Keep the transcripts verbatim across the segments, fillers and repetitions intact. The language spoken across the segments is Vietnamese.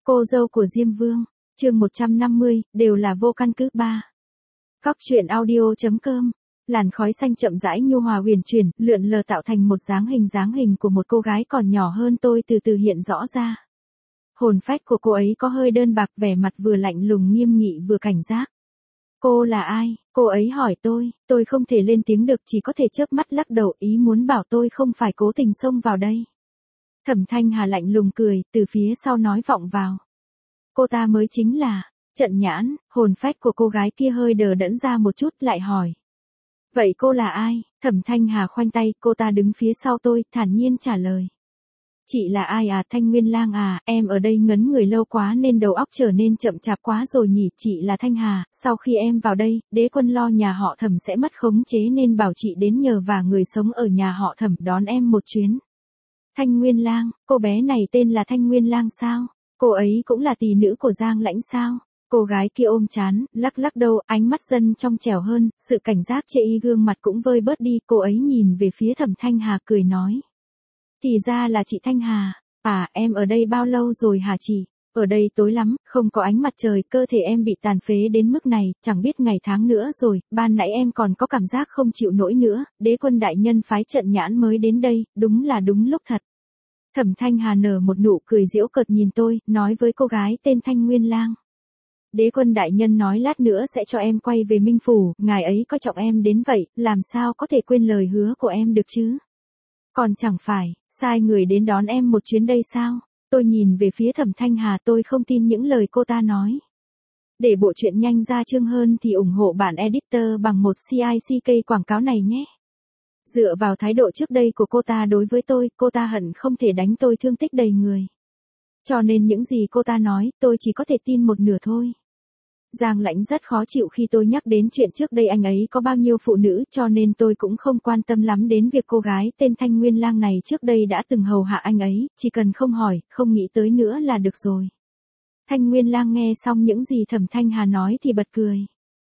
Cô dâu của Diêm Vương, chương một trăm năm mươi, đều là vô căn cứ ba. Cóc truyện audio.com. Làn khói xanh chậm rãi nhu hòa huyền chuyển, lượn lờ tạo thành một dáng hình dáng hình của một cô gái còn nhỏ hơn tôi từ từ hiện rõ ra. Hồn phách của cô ấy có hơi đơn bạc, vẻ mặt vừa lạnh lùng nghiêm nghị vừa cảnh giác. Cô là ai? Cô ấy hỏi tôi, tôi không thể lên tiếng được, chỉ có thể chớp mắt lắc đầu, ý muốn bảo tôi không phải cố tình xông vào đây. Thẩm Thanh Hà lạnh lùng cười, từ phía sau nói vọng vào. Cô ta mới chính là, Trận Nhãn. Hồn phách của cô gái kia hơi đờ đẫn ra một chút, lại hỏi. Vậy cô là ai? Thẩm Thanh Hà khoanh tay, cô ta đứng phía sau tôi, thản nhiên trả lời. Chị là ai à? Thanh Nguyên Lang à, em ở đây ngấn người lâu quá nên đầu óc trở nên chậm chạp quá rồi nhỉ. Chị là Thanh Hà, sau khi em vào đây, đế quân lo nhà họ Thẩm sẽ mất khống chế nên bảo chị đến nhờ và người sống ở nhà họ Thẩm đón em một chuyến. Thanh Nguyên Lang, cô bé này tên là Thanh Nguyên Lang sao? Cô ấy cũng là tỷ nữ của Giang Lãnh sao? Cô gái kia ôm trán, lắc lắc đầu, ánh mắt dần trong trẻo hơn, sự cảnh giác chê y gương mặt cũng vơi bớt đi. Cô ấy nhìn về phía Thẩm Thanh Hà cười nói. Thì ra là chị Thanh Hà. À, em ở đây bao lâu rồi hả chị? Ở đây tối lắm, không có ánh mặt trời, cơ thể em bị tàn phế đến mức này, chẳng biết ngày tháng nữa rồi. Ban nãy em còn có cảm giác không chịu nổi nữa, đế quân đại nhân phái Trận Nhãn mới đến đây, đúng là đúng lúc thật. Thẩm Thanh Hà nở một nụ cười giễu cợt nhìn tôi, nói với cô gái tên Thanh Nguyên Lang. Đế quân đại nhân nói lát nữa sẽ cho em quay về Minh Phủ, ngài ấy coi trọng em đến vậy, làm sao có thể quên lời hứa của em được chứ? Còn chẳng phải, sai người đến đón em một chuyến đây sao? Tôi nhìn về phía Thẩm Thanh Hà, tôi không tin những lời cô ta nói. Để bộ truyện nhanh ra chương hơn thì ủng hộ bản editor bằng một xê i xê ca quảng cáo này nhé. Dựa vào thái độ trước đây của cô ta đối với tôi, cô ta hận không thể đánh tôi thương tích đầy người. Cho nên những gì cô ta nói, tôi chỉ có thể tin một nửa thôi. Giang Lãnh rất khó chịu khi tôi nhắc đến chuyện trước đây anh ấy có bao nhiêu phụ nữ, cho nên tôi cũng không quan tâm lắm đến việc cô gái tên Thanh Nguyên Lang này trước đây đã từng hầu hạ anh ấy, chỉ cần không hỏi, không nghĩ tới nữa là được rồi. Thanh Nguyên Lang nghe xong những gì Thẩm Thanh Hà nói thì bật cười.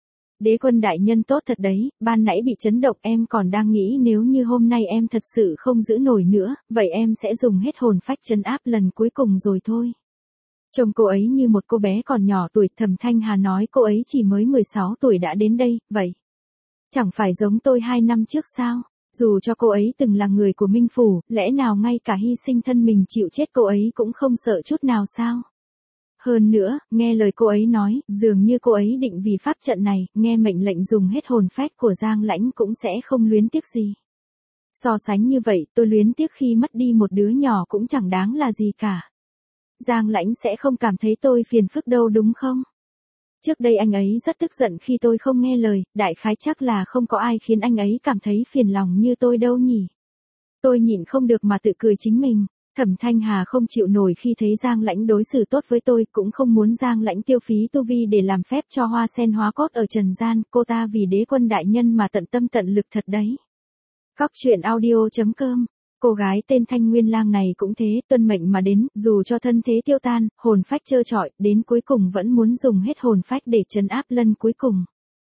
Đế quân đại nhân tốt thật đấy, ban nãy bị chấn động em còn đang nghĩ nếu như hôm nay em thật sự không giữ nổi nữa, vậy em sẽ dùng hết hồn phách trấn áp lần cuối cùng rồi thôi. Trông cô ấy như một cô bé còn nhỏ tuổi, Thẩm Thanh Hà nói cô ấy chỉ mới mười sáu tuổi đã đến đây, vậy. Chẳng phải giống tôi hai năm trước sao? Dù cho cô ấy từng là người của Minh Phủ, lẽ nào ngay cả hy sinh thân mình chịu chết cô ấy cũng không sợ chút nào sao? Hơn nữa, nghe lời cô ấy nói, dường như cô ấy định vì pháp trận này, nghe mệnh lệnh dùng hết hồn phách của Giang Lãnh cũng sẽ không luyến tiếc gì. So sánh như vậy, tôi luyến tiếc khi mất đi một đứa nhỏ cũng chẳng đáng là gì cả. Giang Lãnh sẽ không cảm thấy tôi phiền phức đâu đúng không? Trước đây anh ấy rất tức giận khi tôi không nghe lời, đại khái chắc là không có ai khiến anh ấy cảm thấy phiền lòng như tôi đâu nhỉ. Tôi nhịn không được mà tự cười chính mình. Thẩm Thanh Hà không chịu nổi khi thấy Giang Lãnh đối xử tốt với tôi, cũng không muốn Giang Lãnh tiêu phí tu vi để làm phép cho hoa sen hóa cốt ở trần gian, cô ta vì đế quân đại nhân mà tận tâm tận lực thật đấy. Cóc truyện audio.com. Cô gái tên Thanh Nguyên Lang này cũng thế, tuân mệnh mà đến, dù cho thân thế tiêu tan, hồn phách trơ trọi, đến cuối cùng vẫn muốn dùng hết hồn phách để trấn áp lần cuối cùng.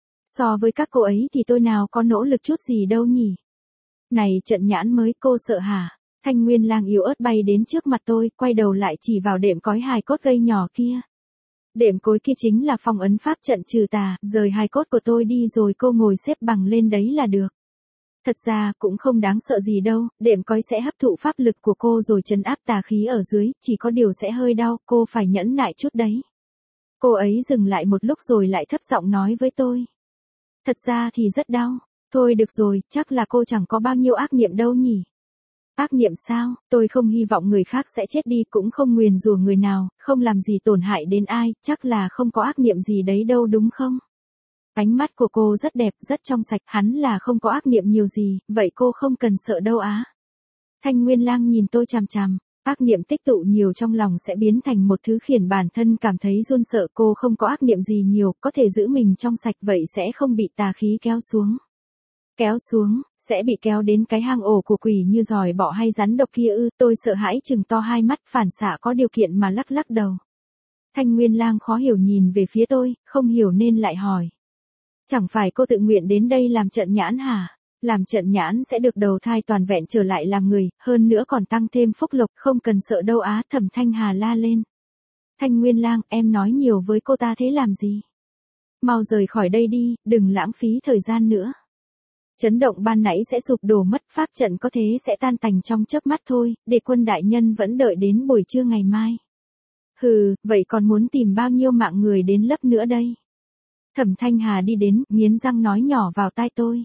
So với các cô ấy thì tôi nào có nỗ lực chút gì đâu nhỉ. Này Trận Nhãn mới, cô sợ hả? Thanh Nguyên Lang yếu ớt bay đến trước mặt tôi, quay đầu lại chỉ vào đệm cói hài cốt gây nhỏ kia. Đệm cối kia chính là phong ấn pháp trận trừ tà, rời hài cốt của tôi đi rồi cô ngồi xếp bằng lên đấy là được. Thật ra, cũng không đáng sợ gì đâu, đệm cói sẽ hấp thụ pháp lực của cô rồi trấn áp tà khí ở dưới, chỉ có điều sẽ hơi đau, cô phải nhẫn nại chút đấy. Cô ấy dừng lại một lúc rồi lại thấp giọng nói với tôi. Thật ra thì rất đau, thôi được rồi, chắc là cô chẳng có bao nhiêu ác niệm đâu nhỉ. Ác niệm sao? Tôi không hy vọng người khác sẽ chết đi, cũng không nguyền rủa người nào, không làm gì tổn hại đến ai, chắc là không có ác niệm gì đấy đâu đúng không? Ánh mắt của cô rất đẹp, rất trong sạch, hắn là không có ác niệm nhiều gì, vậy cô không cần sợ đâu á. Thanh Nguyên Lang nhìn tôi chằm chằm, ác niệm tích tụ nhiều trong lòng sẽ biến thành một thứ khiến bản thân cảm thấy run sợ, cô không có ác niệm gì nhiều, có thể giữ mình trong sạch vậy sẽ không bị tà khí kéo xuống. Kéo xuống, sẽ bị kéo đến cái hang ổ của quỷ như giòi bọ hay rắn độc kia ư, tôi sợ hãi chừng to hai mắt, phản xạ có điều kiện mà lắc lắc đầu. Thanh Nguyên Lang khó hiểu nhìn về phía tôi, không hiểu nên lại hỏi. Chẳng phải cô tự nguyện đến đây làm Trận Nhãn hả? Làm Trận Nhãn sẽ được đầu thai toàn vẹn trở lại làm người, hơn nữa còn tăng thêm phúc lộc, không cần sợ đâu á. Thẩm Thanh Hà la lên. Thanh Nguyên Lang, em nói nhiều với cô ta thế làm gì? Mau rời khỏi đây đi, đừng lãng phí thời gian nữa. Chấn động ban nãy sẽ sụp đổ mất, pháp trận có thế sẽ tan tành trong chớp mắt thôi, để quân đại nhân vẫn đợi đến buổi trưa ngày mai. Hừ, vậy còn muốn tìm bao nhiêu mạng người đến lấp nữa đây? Thẩm Thanh Hà đi đến, nghiến răng nói nhỏ vào tai tôi.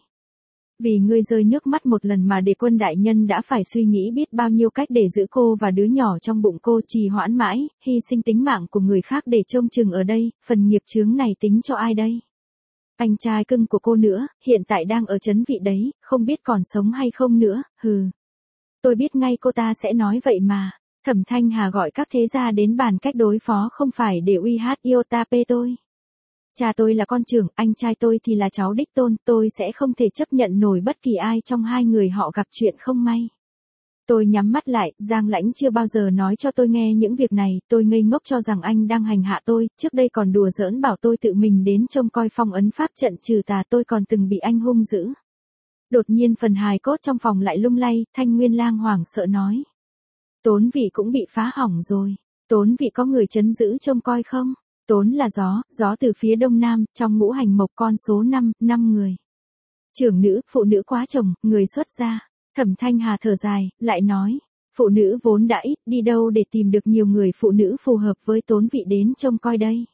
Vì ngươi rơi nước mắt một lần mà để quân đại nhân đã phải suy nghĩ biết bao nhiêu cách để giữ cô và đứa nhỏ trong bụng cô trì hoãn mãi, hy sinh tính mạng của người khác để trông chừng ở đây, phần nghiệp chướng này tính cho ai đây? Anh trai cưng của cô nữa, hiện tại đang ở trấn vị đấy, không biết còn sống hay không nữa, hừ. Tôi biết ngay cô ta sẽ nói vậy mà. Thẩm Thanh Hà gọi các thế gia đến bàn cách đối phó không phải để uy hát Iotape tôi. Cha tôi là con trưởng, anh trai tôi thì là cháu đích tôn, tôi sẽ không thể chấp nhận nổi bất kỳ ai trong hai người họ gặp chuyện không may. Tôi nhắm mắt lại, Giang Lãnh chưa bao giờ nói cho tôi nghe những việc này, tôi ngây ngốc cho rằng anh đang hành hạ tôi, trước đây còn đùa giỡn bảo tôi tự mình đến trông coi phong ấn pháp trận trừ tà, tôi còn từng bị anh hung dữ. Đột nhiên phần hài cốt trong phòng lại lung lay, Thanh Nguyên Lang hoảng sợ nói. Tốn Vị cũng bị phá hỏng rồi, Tốn Vị có người trấn giữ trông coi không? Tốn là gió, gió từ phía đông nam, trong ngũ hành mộc con số năm, năm người. Trưởng nữ, phụ nữ quá chồng, người xuất gia. Thẩm Thanh Hà thở dài, lại nói, phụ nữ vốn đã ít, đi đâu để tìm được nhiều người phụ nữ phù hợp với Tốn Vị đến trông coi đây.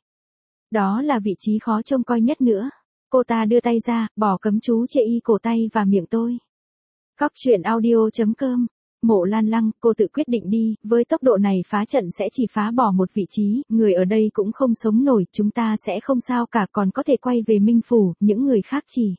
Đó là vị trí khó trông coi nhất nữa. Cô ta đưa tay ra, bỏ cấm chú chê y cổ tay và miệng tôi. Cóc truyện audio chấm com. Mộ Lan Lăng, cô tự quyết định đi, với tốc độ này phá trận sẽ chỉ phá bỏ một vị trí, người ở đây cũng không sống nổi, chúng ta sẽ không sao cả, còn có thể quay về Minh Phủ, những người khác chỉ.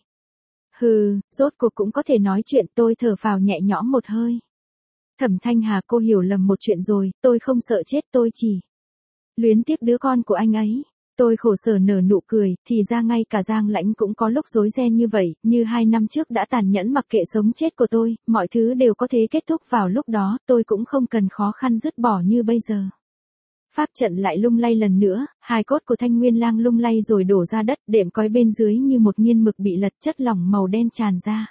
Hừ, rốt cuộc cũng có thể nói chuyện, tôi thở phào nhẹ nhõm một hơi. Thẩm Thanh Hà, cô hiểu lầm một chuyện rồi, tôi không sợ chết, tôi chỉ luyến tiếc đứa con của anh ấy. Tôi khổ sở nở nụ cười, thì ra ngay cả Giang Lãnh cũng có lúc rối ren như vậy, như hai năm trước đã tàn nhẫn mặc kệ sống chết của tôi, mọi thứ đều có thể kết thúc vào lúc đó, tôi cũng không cần khó khăn dứt bỏ như bây giờ. Pháp trận lại lung lay lần nữa, hài cốt của Thanh Nguyên Lang lung lay rồi đổ ra đất, đệm cói bên dưới như một nghiên mực bị lật, chất lỏng màu đen tràn ra.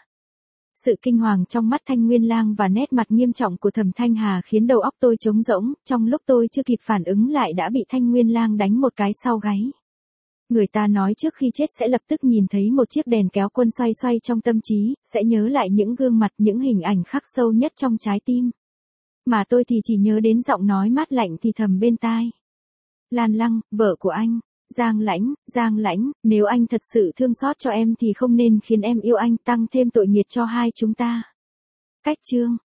Sự kinh hoàng trong mắt Thanh Nguyên Lang và nét mặt nghiêm trọng của Thẩm Thanh Hà khiến đầu óc tôi trống rỗng, trong lúc tôi chưa kịp phản ứng lại đã bị Thanh Nguyên Lang đánh một cái sau gáy. Người ta nói trước khi chết sẽ lập tức nhìn thấy một chiếc đèn kéo quân xoay xoay trong tâm trí, sẽ nhớ lại những gương mặt, những hình ảnh khắc sâu nhất trong trái tim. Mà tôi thì chỉ nhớ đến giọng nói mát lạnh thì thầm bên tai. Lan Lăng, vợ của anh. Giang Lãnh, Giang Lãnh, nếu anh thật sự thương xót cho em thì không nên khiến em yêu anh, tăng thêm tội nghiệt cho hai chúng ta. Cách chương